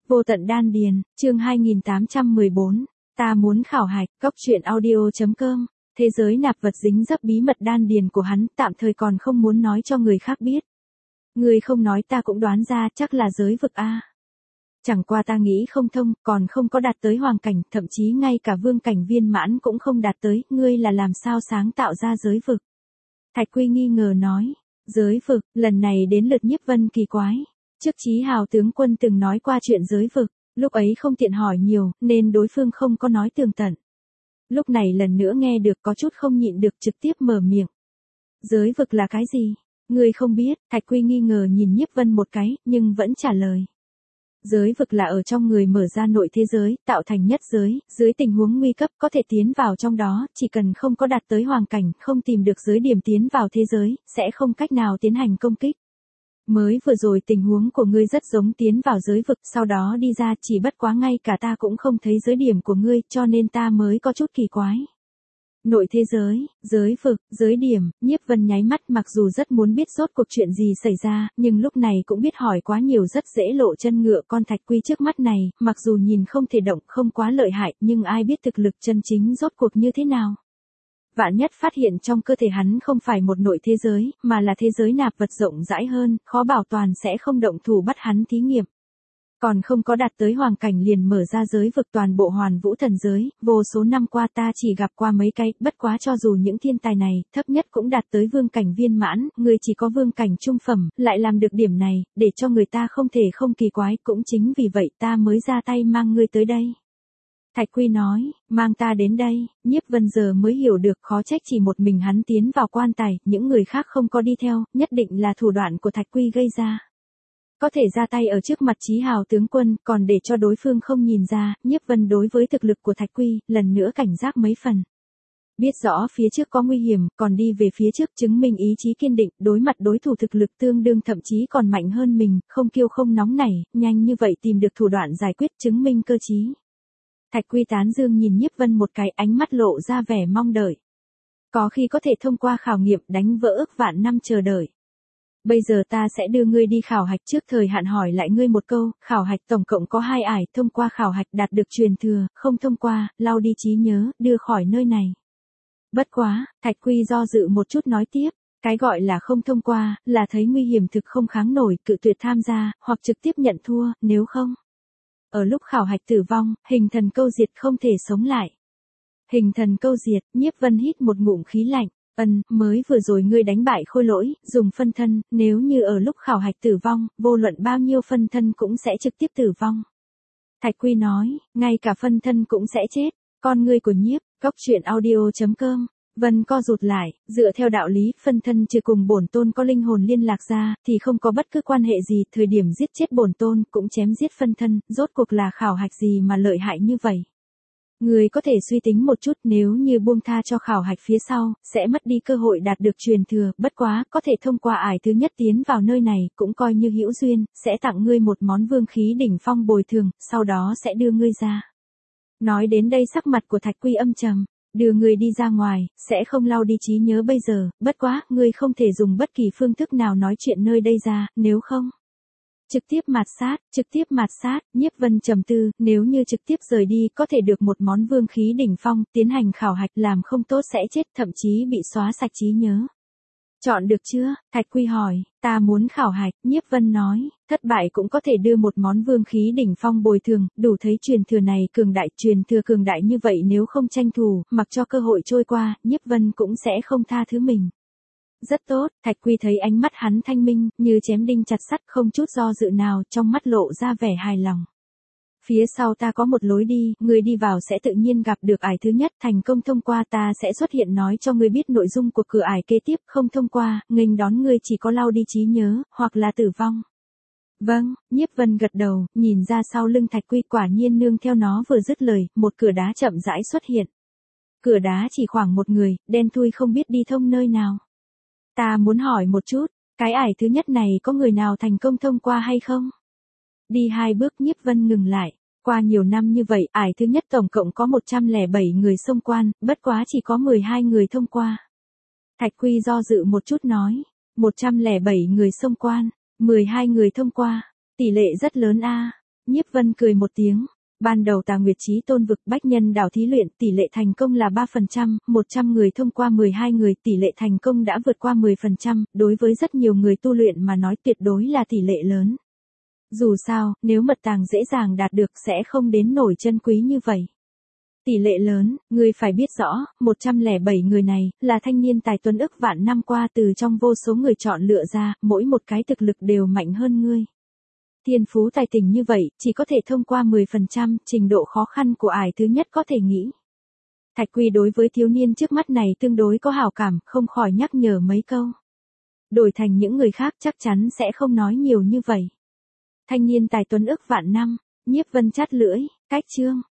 Vô tận đan điền, chương 2814, ta muốn khảo hạch, góc truyện audio.com, thế giới nạp vật dính dấp bí mật đan điền của hắn, tạm thời còn không muốn nói cho người khác biết. Người không nói ta cũng đoán ra, chắc là giới vực a. Chẳng qua ta nghĩ không thông, còn không có đạt tới hoàng cảnh, thậm chí ngay cả vương cảnh viên mãn cũng không đạt tới, ngươi là làm sao sáng tạo ra giới vực? Thạch Quy nghi ngờ nói, giới vực, lần này đến lượt Nhiếp Vân kỳ quái. Trước Chí Hào tướng quân từng nói qua chuyện giới vực, lúc ấy không tiện hỏi nhiều, nên đối phương không có nói tường tận. Lúc này lần nữa nghe được có chút không nhịn được trực tiếp mở miệng. Giới vực là cái gì? Ngươi không biết, Thạch Quy nghi ngờ nhìn Nhiếp Vân một cái, nhưng vẫn trả lời. Giới vực là ở trong người mở ra nội thế giới, tạo thành nhất giới, dưới tình huống nguy cấp có thể tiến vào trong đó, chỉ cần không có đạt tới hoàng cảnh, không tìm được giới điểm tiến vào thế giới, sẽ không cách nào tiến hành công kích. Mới vừa rồi tình huống của ngươi rất giống tiến vào giới vực, sau đó đi ra, chỉ bất quá ngay cả ta cũng không thấy giới điểm của ngươi, cho nên ta mới có chút kỳ quái. Nội thế giới, giới vực, giới điểm, Nhiếp Vân nháy mắt, mặc dù rất muốn biết rốt cuộc chuyện gì xảy ra, nhưng lúc này cũng biết hỏi quá nhiều rất dễ lộ chân ngựa con Thạch Quy trước mắt này, mặc dù nhìn không thể động, không quá lợi hại, nhưng ai biết thực lực chân chính rốt cuộc như thế nào. Vạn nhất phát hiện trong cơ thể hắn không phải một nội thế giới, mà là thế giới nạp vật rộng rãi hơn, khó bảo toàn sẽ không động thủ bắt hắn thí nghiệm. Còn không có đạt tới hoàng cảnh liền mở ra giới vực toàn bộ hoàn vũ thần giới, vô số năm qua ta chỉ gặp qua mấy cái, bất quá cho dù những thiên tài này, thấp nhất cũng đạt tới vương cảnh viên mãn, người chỉ có vương cảnh trung phẩm, lại làm được điểm này, để cho người ta không thể không kỳ quái, cũng chính vì vậy ta mới ra tay mang ngươi tới đây. Thạch Quy nói, mang ta đến đây, Nhiếp Vân giờ mới hiểu được khó trách chỉ một mình hắn tiến vào quan tài, những người khác không có đi theo, nhất định là thủ đoạn của Thạch Quy gây ra. Có thể ra tay ở trước mặt Chí Hào tướng quân, còn để cho đối phương không nhìn ra, Nhiếp Vân đối với thực lực của Thạch Quy, lần nữa cảnh giác mấy phần. Biết rõ phía trước có nguy hiểm, còn đi về phía trước chứng minh ý chí kiên định, đối mặt đối thủ thực lực tương đương thậm chí còn mạnh hơn mình, không kiêu không nóng nảy, nhanh như vậy tìm được thủ đoạn giải quyết chứng minh cơ chí. Thạch Quy tán dương nhìn Nhiếp Vân một cái, ánh mắt lộ ra vẻ mong đợi. Có khi có thể thông qua khảo nghiệm đánh vỡ ước vạn năm chờ đợi. Bây giờ ta sẽ đưa ngươi đi khảo hạch, trước thời hạn hỏi lại ngươi một câu, khảo hạch tổng cộng có 2 ải, thông qua khảo hạch đạt được truyền thừa, không thông qua, lau đi trí nhớ, đưa khỏi nơi này. Bất quá, Thạch Quy do dự một chút nói tiếp, cái gọi là không thông qua, là thấy nguy hiểm thực không kháng nổi, cự tuyệt tham gia, hoặc trực tiếp nhận thua, nếu không. Ở lúc khảo hạch tử vong, hình thần câu diệt không thể sống lại. Hình thần câu diệt, Nhiếp Vân hít một ngụm khí lạnh. Mới vừa rồi ngươi đánh bại Khôi Lỗi, dùng phân thân, nếu như ở lúc khảo hạch tử vong, vô luận bao nhiêu phân thân cũng sẽ trực tiếp tử vong. Thạch Quy nói, ngay cả phân thân cũng sẽ chết, con ngươi của Nhiếp, góc truyện audio.com. Vân co rụt lại, dựa theo đạo lý, phân thân trừ cùng bổn tôn có linh hồn liên lạc ra, thì không có bất cứ quan hệ gì, thời điểm giết chết bổn tôn, cũng chém giết phân thân, rốt cuộc là khảo hạch gì mà lợi hại như vậy. Người có thể suy tính một chút, nếu như buông tha cho khảo hạch phía sau, sẽ mất đi cơ hội đạt được truyền thừa, bất quá, có thể thông qua ải thứ nhất tiến vào nơi này, cũng coi như hữu duyên, sẽ tặng ngươi một món vương khí đỉnh phong bồi thường, sau đó sẽ đưa ngươi ra. Nói đến đây sắc mặt của Thạch Quy âm trầm, đưa ngươi đi ra ngoài, sẽ không lau đi trí nhớ bây giờ, bất quá, ngươi không thể dùng bất kỳ phương thức nào nói chuyện nơi đây ra, nếu không. Trực tiếp mạt sát, Nhiếp Vân trầm tư, nếu như trực tiếp rời đi có thể được một món vương khí đỉnh phong, tiến hành khảo hạch làm không tốt sẽ chết, thậm chí bị xóa sạch trí nhớ. Chọn được chưa? Thạch Quy hỏi, ta muốn khảo hạch, Nhiếp Vân nói, thất bại cũng có thể đưa một món vương khí đỉnh phong bồi thường, đủ thấy truyền thừa này cường đại, truyền thừa cường đại như vậy nếu không tranh thủ, mặc cho cơ hội trôi qua, Nhiếp Vân cũng sẽ không tha thứ mình. Rất tốt, Thạch Quy thấy ánh mắt hắn thanh minh, như chém đinh chặt sắt, không chút do dự nào, trong mắt lộ ra vẻ hài lòng. Phía sau ta có một lối đi, người đi vào sẽ tự nhiên gặp được ải thứ nhất, thành công thông qua ta sẽ xuất hiện nói cho ngươi biết nội dung của cửa ải kế tiếp, không thông qua, nghênh đón ngươi chỉ có lau đi trí nhớ, hoặc là tử vong. Vâng, Nhiếp Vân gật đầu, nhìn ra sau lưng Thạch Quy, quả nhiên nương theo nó vừa dứt lời, một cửa đá chậm rãi xuất hiện. Cửa đá chỉ khoảng một người, đen thui không biết đi thông nơi nào. Ta muốn hỏi một chút, cái ải thứ nhất này có người nào thành công thông qua hay không? Đi 2 bước Nhiếp Vân ngừng lại, qua nhiều năm như vậy, ải thứ nhất tổng cộng có 107 người xông quan, bất quá chỉ có 12 người thông qua. Thạch Quy do dự một chút nói, 107 người xông quan, 12 người thông qua, tỷ lệ rất lớn a. Nhiếp Vân cười một tiếng. Ban đầu Tà Nguyệt Chí Tôn vực bách nhân đảo thí luyện tỷ lệ thành công là 3%, 100 người thông qua 12 người tỷ lệ thành công đã vượt qua 10%, đối với rất nhiều người tu luyện mà nói tuyệt đối là tỷ lệ lớn. Dù sao, nếu mật tàng dễ dàng đạt được sẽ không đến nổi chân quý như vậy. Tỷ lệ lớn, ngươi phải biết rõ, 107 người này, là thanh niên tài tuấn ức vạn năm qua từ trong vô số người chọn lựa ra, mỗi một cái thực lực đều mạnh hơn ngươi. Thiên phú tài tình như vậy, chỉ có thể thông qua 10%, trình độ khó khăn của ải thứ nhất có thể nghĩ. Thạch Quy đối với thiếu niên trước mắt này tương đối có hảo cảm, không khỏi nhắc nhở mấy câu. Đổi thành những người khác chắc chắn sẽ không nói nhiều như vậy. Thanh niên tài tuấn ức vạn năm, Nhiếp Vân chát lưỡi, cách chương.